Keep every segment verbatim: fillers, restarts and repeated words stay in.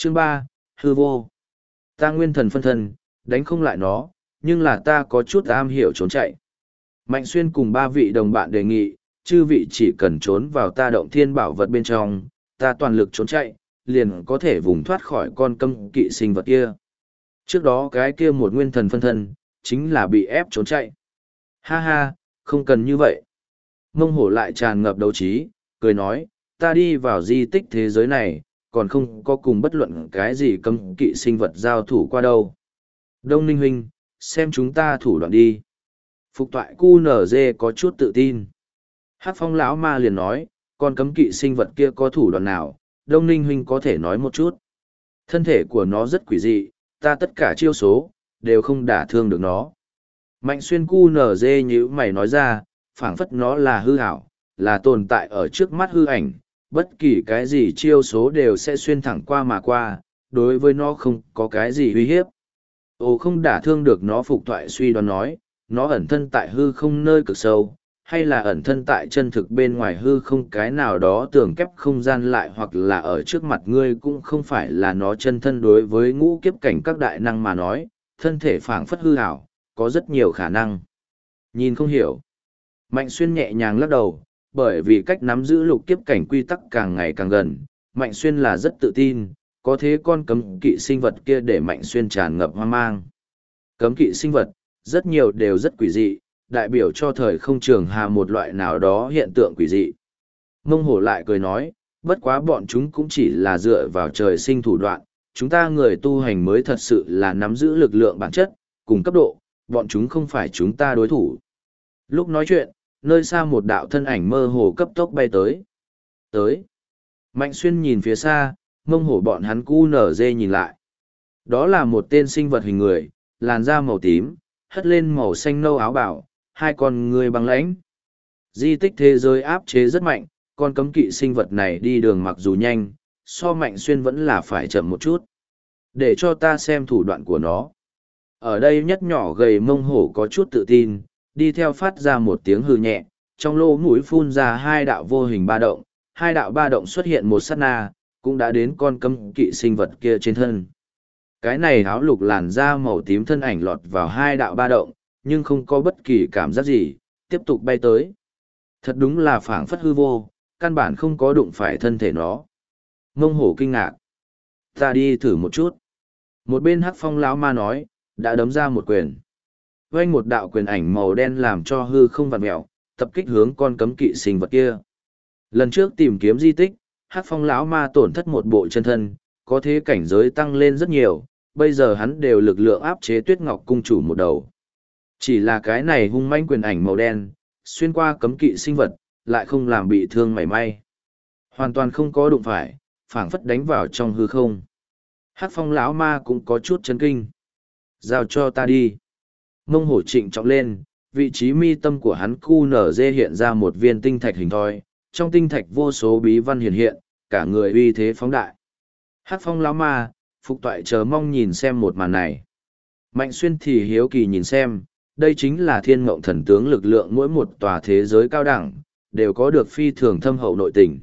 Chương ba, hư vô. Ta nguyên thần phân thân, đánh không lại nó, nhưng là ta có chút am hiểu trốn chạy. Mạnh Xuyên cùng ba vị đồng bạn đề nghị, chư vị chỉ cần trốn vào ta động thiên bảo vật bên trong, ta toàn lực trốn chạy, liền có thể vùng thoát khỏi con cấm kỵ sinh vật kia. Trước đó cái kia một nguyên thần phân thân, chính là bị ép trốn chạy. Ha ha, không cần như vậy. Mông hổ lại tràn ngập đấu trí, cười nói, ta đi vào di tích thế giới này, còn không có cùng bất luận cái gì cấm kỵ sinh vật giao thủ qua đâu. Đông Ninh huynh, xem chúng ta thủ đoạn đi. Phục toại cu nở dê có chút tự tin. Hát phong lão ma liền nói, con cấm kỵ sinh vật kia có thủ đoạn nào, Đông Ninh huynh có thể nói một chút. Thân thể của nó rất quỷ dị, ta tất cả chiêu số, đều không đả thương được nó. Mạnh xuyên cu nở dê như mày nói ra, phảng phất nó là hư ảo, là tồn tại ở trước mắt hư ảnh, bất kỳ cái gì chiêu số đều sẽ xuyên thẳng qua mà qua, đối với nó không có cái gì uy hiếp. Ồ không đả thương được nó phục thoại suy đoán nói, nó ẩn thân tại hư không nơi cực sâu, hay là ẩn thân tại chân thực bên ngoài hư không cái nào đó tường kép không gian lại hoặc là ở trước mặt ngươi cũng không phải là nó chân thân đối với ngũ kiếp cảnh các đại năng mà nói, thân thể phảng phất hư ảo, có rất nhiều khả năng. Nhìn không hiểu. Mạnh xuyên nhẹ nhàng lắc đầu, bởi vì cách nắm giữ lục kiếp cảnh quy tắc càng ngày càng gần, Mạnh xuyên là rất tự tin, có thế con cấm kỵ sinh vật kia để Mạnh xuyên tràn ngập hoang mang. Cấm kỵ sinh vật, rất nhiều đều rất quỷ dị, đại biểu cho thời không trường hà một loại nào đó hiện tượng quỷ dị. Mông hổ lại cười nói, bất quá bọn chúng cũng chỉ là dựa vào trời sinh thủ đoạn, chúng ta người tu hành mới thật sự là nắm giữ lực lượng bản chất, cùng cấp độ, bọn chúng không phải chúng ta đối thủ. Lúc nói chuyện, nơi xa một đạo thân ảnh mơ hồ cấp tốc bay tới. Tới. Mạnh xuyên nhìn phía xa, mông hổ bọn hắn cu nở dê nhìn lại. Đó là một tên sinh vật hình người, làn da màu tím, hất lên màu xanh nâu áo bảo, hai con người băng lãnh. Di tích thế giới áp chế rất mạnh, con cấm kỵ sinh vật này đi đường mặc dù nhanh, so Mạnh xuyên vẫn là phải chậm một chút. Để cho ta xem thủ đoạn của nó. Ở đây nhất nhỏ gầy mông hổ có chút tự tin, đi theo phát ra một tiếng hư nhẹ, trong lỗ mũi phun ra hai đạo vô hình ba động, hai đạo ba động xuất hiện một sát na, cũng đã đến con cấm kỵ sinh vật kia trên thân. Cái này áo lục làn da màu tím thân ảnh lọt vào hai đạo ba động, nhưng không có bất kỳ cảm giác gì, tiếp tục bay tới. Thật đúng là phảng phất hư vô, căn bản không có đụng phải thân thể nó. Mông hổ kinh ngạc. Ta đi thử một chút. Một bên hắc phong lão ma nói, đã đấm ra một quyền. Vanh một đạo quyền ảnh màu đen làm cho hư không vặn mẹo, tập kích hướng con cấm kỵ sinh vật kia. Lần trước tìm kiếm di tích, hắc phong lão ma tổn thất một bộ chân thân, có thế cảnh giới tăng lên rất nhiều, bây giờ hắn đều lực lượng áp chế Tuyết Ngọc cung chủ một đầu. Chỉ là cái này hung manh quyền ảnh màu đen, xuyên qua cấm kỵ sinh vật, lại không làm bị thương mảy may. Hoàn toàn không có đụng phải, phảng phất đánh vào trong hư không. Hắc phong lão ma cũng có chút chấn kinh. Giao cho ta đi. Mông hổ trịnh trọng lên, vị trí mi tâm của hắn cu nở dê hiện ra một viên tinh thạch hình thoi, trong tinh thạch vô số bí văn hiện hiện, cả người uy thế phóng đại. Hắc phong lão ma, phục toại chờ mong nhìn xem một màn này. Mạnh xuyên thì hiếu kỳ nhìn xem, đây chính là thiên mộng thần tướng lực lượng mỗi một tòa thế giới cao đẳng, đều có được phi thường thâm hậu nội tình.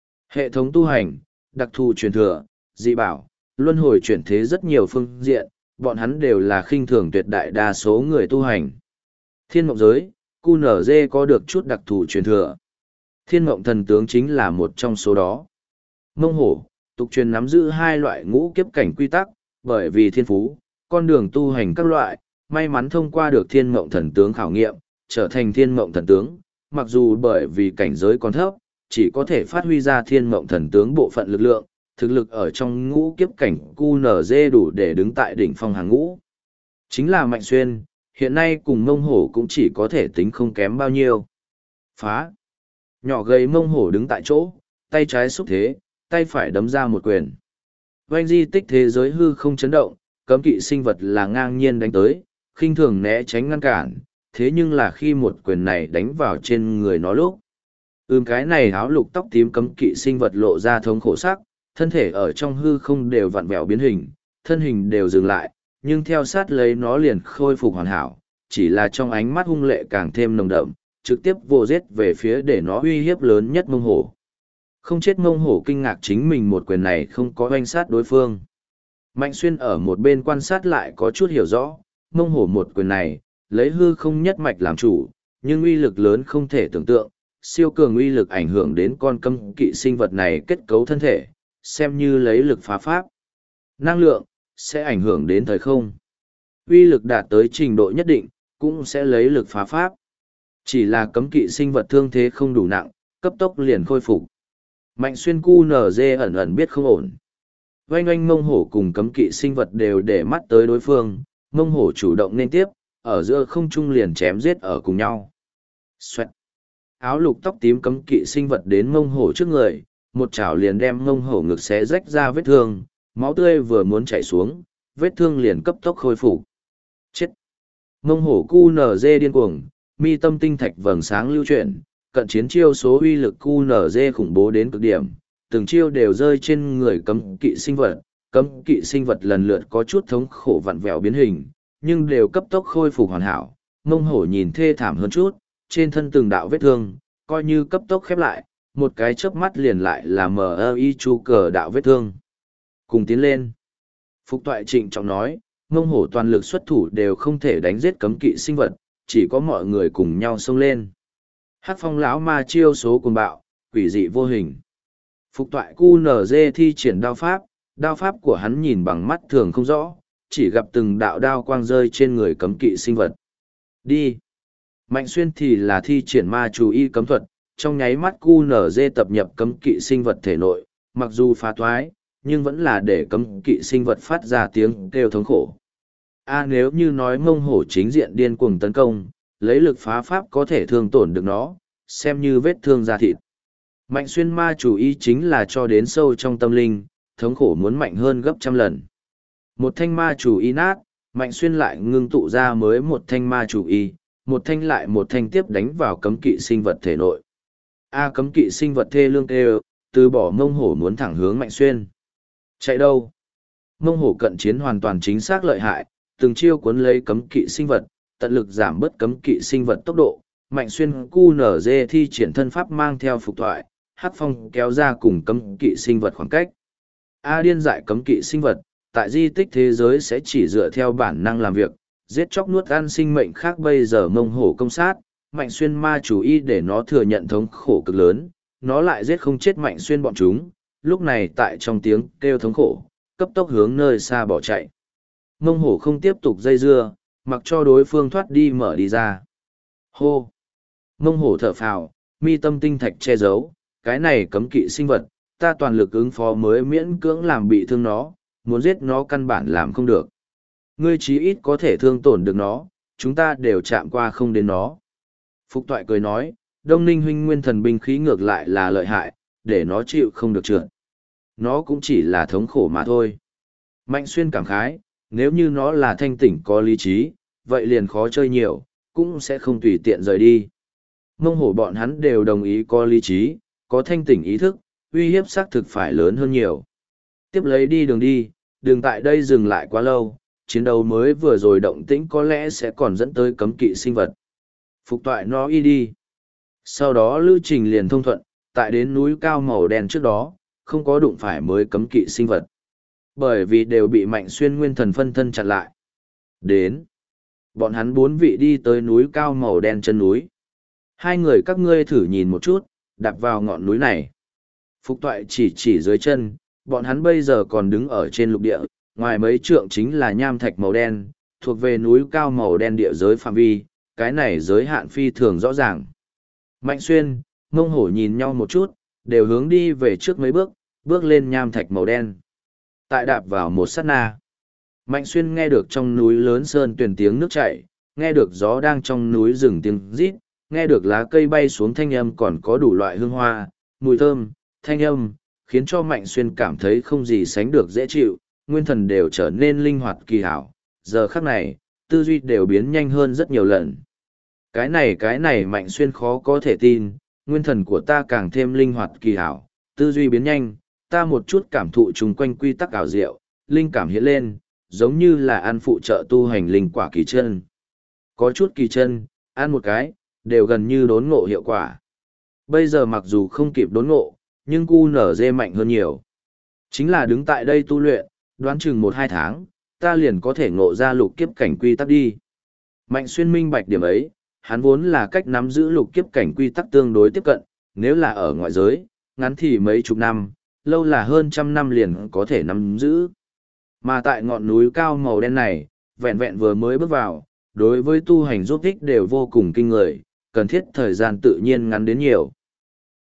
Hệ thống tu hành, đặc thù truyền thừa, dị bảo, luân hồi chuyển thế rất nhiều phương diện, bọn hắn đều là khinh thường tuyệt đại đa số người tu hành. Thiên mộng giới, cu nở dê có được chút đặc thù truyền thừa. Thiên mộng thần tướng chính là một trong số đó. Mông hổ, tục truyền nắm giữ hai loại ngũ kiếp cảnh quy tắc, bởi vì thiên phú, con đường tu hành các loại, may mắn thông qua được thiên mộng thần tướng khảo nghiệm, trở thành thiên mộng thần tướng, mặc dù bởi vì cảnh giới còn thấp, chỉ có thể phát huy ra thiên mộng thần tướng bộ phận lực lượng, thực lực ở trong ngũ kiếp cảnh cu nở dê đủ để đứng tại đỉnh phong hàng ngũ. Chính là Mạnh Xuyên, hiện nay cùng mông hổ cũng chỉ có thể tính không kém bao nhiêu. Phá! Nhỏ gầy mông hổ đứng tại chỗ, tay trái xúc thế, tay phải đấm ra một quyền. Oanh di tích thế giới hư không chấn động, cấm kỵ sinh vật là ngang nhiên đánh tới, khinh thường né tránh ngăn cản, thế nhưng là khi một quyền này đánh vào trên người nó lúc. Ừm cái này áo lục tóc tím cấm kỵ sinh vật lộ ra thống khổ sắc, thân thể ở trong hư không đều vặn vẹo biến hình, thân hình đều dừng lại, nhưng theo sát lấy nó liền khôi phục hoàn hảo, chỉ là trong ánh mắt hung lệ càng thêm nồng đậm, trực tiếp vô giết về phía để nó uy hiếp lớn nhất mông hổ. Không chết mông hổ kinh ngạc chính mình một quyền này không có oanh sát đối phương. Mạnh Xuyên ở một bên quan sát lại có chút hiểu rõ, mông hổ một quyền này, lấy hư không nhất mạch làm chủ, nhưng uy lực lớn không thể tưởng tượng, siêu cường uy lực ảnh hưởng đến con cấm kỵ sinh vật này kết cấu thân thể, xem như lấy lực phá pháp. Năng lượng, sẽ ảnh hưởng đến thời không. Uy lực đạt tới trình độ nhất định, cũng sẽ lấy lực phá pháp. Chỉ là cấm kỵ sinh vật thương thế không đủ nặng, cấp tốc liền khôi phục. Mạnh Xuyên cu nở dê ẩn ẩn biết không ổn. Oanh oanh mông hổ cùng cấm kỵ sinh vật đều để mắt tới đối phương, mông hổ chủ động nên tiếp, ở giữa không trung liền chém giết ở cùng nhau. Xoẹt. Áo lục tóc tím cấm kỵ sinh vật đến mông hổ trước người, một chảo liền đem mông hổ ngực xé rách ra vết thương, máu tươi vừa muốn chảy xuống, vết thương liền cấp tốc khôi phục. Chết. Mông hổ cu nở dê điên cuồng, mi tâm tinh thạch vầng sáng lưu chuyển, cận chiến chiêu số uy lực cu nở dê khủng bố đến cực điểm, từng chiêu đều rơi trên người cấm kỵ sinh vật, cấm kỵ sinh vật lần lượt có chút thống khổ vặn vẹo biến hình, nhưng đều cấp tốc khôi phục hoàn hảo. Mông hổ nhìn thê thảm hơn chút, trên thân từng đạo vết thương, coi như cấp tốc khép lại, một cái chớp mắt liền lại là mờ i chu cờ đạo vết thương. Cùng tiến lên. Phục Toại trịnh trọng nói, mông hổ toàn lực xuất thủ đều không thể đánh giết cấm kỵ sinh vật, chỉ có mọi người cùng nhau xông lên. Hắc phong lão ma chiêu số cuồng bạo, quỷ dị vô hình. Phục Toại cu nở dê thi triển đao pháp, đao pháp của hắn nhìn bằng mắt thường không rõ, chỉ gặp từng đạo đao quang rơi trên người cấm kỵ sinh vật. Đi. Mạnh Xuyên thì là thi triển ma chú y cấm thuật, trong nháy mắt cu nở dê tập nhập cấm kỵ sinh vật thể nội, mặc dù phá thoái, nhưng vẫn là để cấm kỵ sinh vật phát ra tiếng kêu thống khổ. A nếu như nói mông hổ chính diện điên cuồng tấn công, lấy lực phá pháp có thể thương tổn được nó, xem như vết thương da thịt. Mạnh Xuyên ma chủ ý chính là cho đến sâu trong tâm linh, thống khổ muốn mạnh hơn gấp trăm lần. Một thanh ma chủ ý nát, Mạnh Xuyên lại ngưng tụ ra mới một thanh ma chủ ý, một thanh lại một thanh tiếp đánh vào cấm kỵ sinh vật thể nội. A cấm kỵ sinh vật thê lương kêu, từ bỏ mông hổ muốn thẳng hướng Mạnh Xuyên. Chạy đâu? Mông hổ cận chiến hoàn toàn chính xác lợi hại, từng chiêu cuốn lấy cấm kỵ sinh vật, tận lực giảm bớt cấm kỵ sinh vật tốc độ. Mạnh Xuyên cu nở dê thi triển thân pháp mang theo Phục Toại, Hắc phong kéo ra cùng cấm kỵ sinh vật khoảng cách. A điên dại cấm kỵ sinh vật, tại di tích thế giới sẽ chỉ dựa theo bản năng làm việc, giết chóc nuốt ăn sinh mệnh khác. Bây giờ mông hổ công sát, Mạnh Xuyên ma chủ y để nó thừa nhận thống khổ cực lớn, nó lại giết không chết Mạnh Xuyên bọn chúng, lúc này tại trong tiếng kêu thống khổ, cấp tốc hướng nơi xa bỏ chạy. Mông hổ không tiếp tục dây dưa, mặc cho đối phương thoát đi mở đi ra. Hô! Mông hổ thở phào, mi tâm tinh thạch che giấu, cái này cấm kỵ sinh vật, ta toàn lực ứng phó mới miễn cưỡng làm bị thương nó, muốn giết nó căn bản làm không được. Ngươi chí ít có thể thương tổn được nó, chúng ta đều chạm qua không đến nó. Phục Toại cười nói, Đông Ninh huynh nguyên thần binh khí ngược lại là lợi hại, để nó chịu không được trượt. Nó cũng chỉ là thống khổ mà thôi. Mạnh Xuyên cảm khái, nếu như nó là thanh tỉnh có lý trí, vậy liền khó chơi nhiều, cũng sẽ không tùy tiện rời đi. Mông hổ bọn hắn đều đồng ý có lý trí, có thanh tỉnh ý thức, uy hiếp xác thực phải lớn hơn nhiều. Tiếp lấy đi đường đi, đường tại đây dừng lại quá lâu, chiến đấu mới vừa rồi động tĩnh có lẽ sẽ còn dẫn tới cấm kỵ sinh vật. Phục Toại nó y đi. Sau đó lưu trình liền thông thuận, tại đến núi cao màu đen trước đó, không có đụng phải mới cấm kỵ sinh vật. Bởi vì đều bị Mạnh Xuyên nguyên thần phân thân chặn lại. Đến. Bọn hắn bốn vị đi tới núi cao màu đen chân núi. Hai người các ngươi thử nhìn một chút, đạp vào ngọn núi này. Phục Toại chỉ chỉ dưới chân, bọn hắn bây giờ còn đứng ở trên lục địa, ngoài mấy trượng chính là nham thạch màu đen, thuộc về núi cao màu đen địa giới phạm vi, cái này giới hạn phi thường rõ ràng. Mạnh Xuyên, Mông Hổ nhìn nhau một chút, đều hướng đi về trước mấy bước, bước lên nham thạch màu đen. Tại đạp vào một sát na, Mạnh Xuyên nghe được trong núi lớn sơn tuyền tiếng nước chảy, nghe được gió đang trong núi rừng tiếng rít, nghe được lá cây bay xuống thanh âm, còn có đủ loại hương hoa, mùi thơm, thanh âm, khiến cho Mạnh Xuyên cảm thấy không gì sánh được dễ chịu, nguyên thần đều trở nên linh hoạt kỳ hảo. Giờ khắc này, tư duy đều biến nhanh hơn rất nhiều lần. Cái này cái này Mạnh Xuyên khó có thể tin, nguyên thần của ta càng thêm linh hoạt kỳ hảo, tư duy biến nhanh, ta một chút cảm thụ chung quanh quy tắc ảo diệu, linh cảm hiện lên, giống như là ăn phụ trợ tu hành linh quả kỳ chân. Có chút kỳ chân, ăn một cái, đều gần như đốn ngộ hiệu quả. Bây giờ mặc dù không kịp đốn ngộ, nhưng cu nở dê mạnh hơn nhiều. Chính là đứng tại đây tu luyện, đoán chừng một hai tháng, ta liền có thể ngộ ra lục kiếp cảnh quy tắc đi. Mạnh Xuyên minh bạch điểm ấy, hắn vốn là cách nắm giữ lục kiếp cảnh quy tắc tương đối tiếp cận, nếu là ở ngoại giới, ngắn thì mấy chục năm, lâu là hơn trăm năm liền có thể nắm giữ. Mà tại ngọn núi cao màu đen này, vẹn vẹn vừa mới bước vào, đối với tu hành giúp ích đều vô cùng kinh người, cần thiết thời gian tự nhiên ngắn đến nhiều.